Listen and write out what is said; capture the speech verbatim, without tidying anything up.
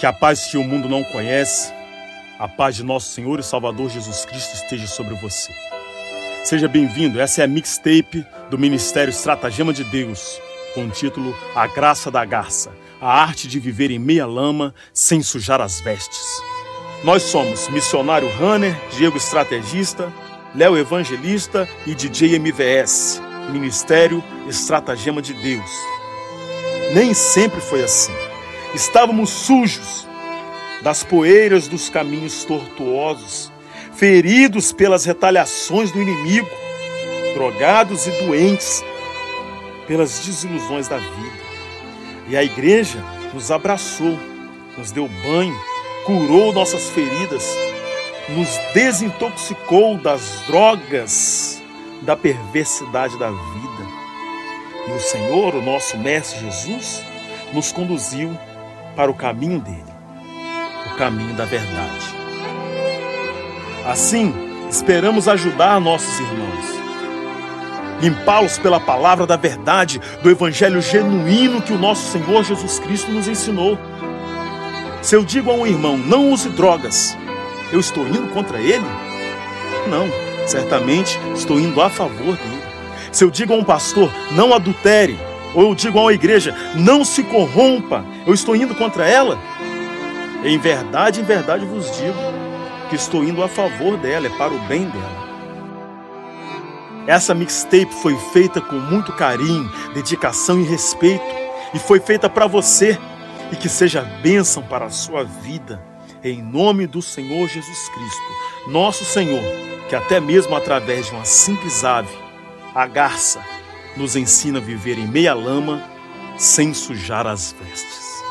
Que a paz que o mundo não conhece, a paz de nosso Senhor e Salvador Jesus Cristo esteja sobre você. Seja bem-vindo, essa é a mixtape do Ministério Estratagema de Deus, com o título A Graça da Garça, a arte de viver em meia lama sem sujar as vestes. Nós somos Missionário Runner, Diego Estrategista, Léo Evangelista e D J M V S, Ministério Estratagema de Deus. Nem sempre foi assim. Estávamos sujos das poeiras dos caminhos tortuosos, feridos pelas retaliações do inimigo, drogados e doentes pelas desilusões da vida. E a igreja nos abraçou, nos deu banho, curou nossas feridas, nos desintoxicou das drogas, da perversidade da vida. E o Senhor, o nosso Mestre Jesus, nos conduziu para o caminho dele, o caminho da verdade. Assim, esperamos ajudar nossos irmãos, limpá-los pela palavra da verdade, do evangelho genuíno que o nosso Senhor Jesus Cristo nos ensinou. Se eu digo a um irmão, não use drogas, eu estou indo contra ele? Não, certamente estou indo a favor dele. Se eu digo a um pastor, não adultere, ou eu digo a uma igreja, não se corrompa, eu estou indo contra ela? Em verdade, em verdade vos digo que estou indo a favor dela, é para o bem dela. Essa mixtape foi feita com muito carinho, dedicação e respeito, e foi feita para você, e que seja bênção para a sua vida, em nome do Senhor Jesus Cristo, nosso Senhor, que até mesmo através de uma simples ave, a garça, nos ensina a viver em meia lama, sem sujar as vestes.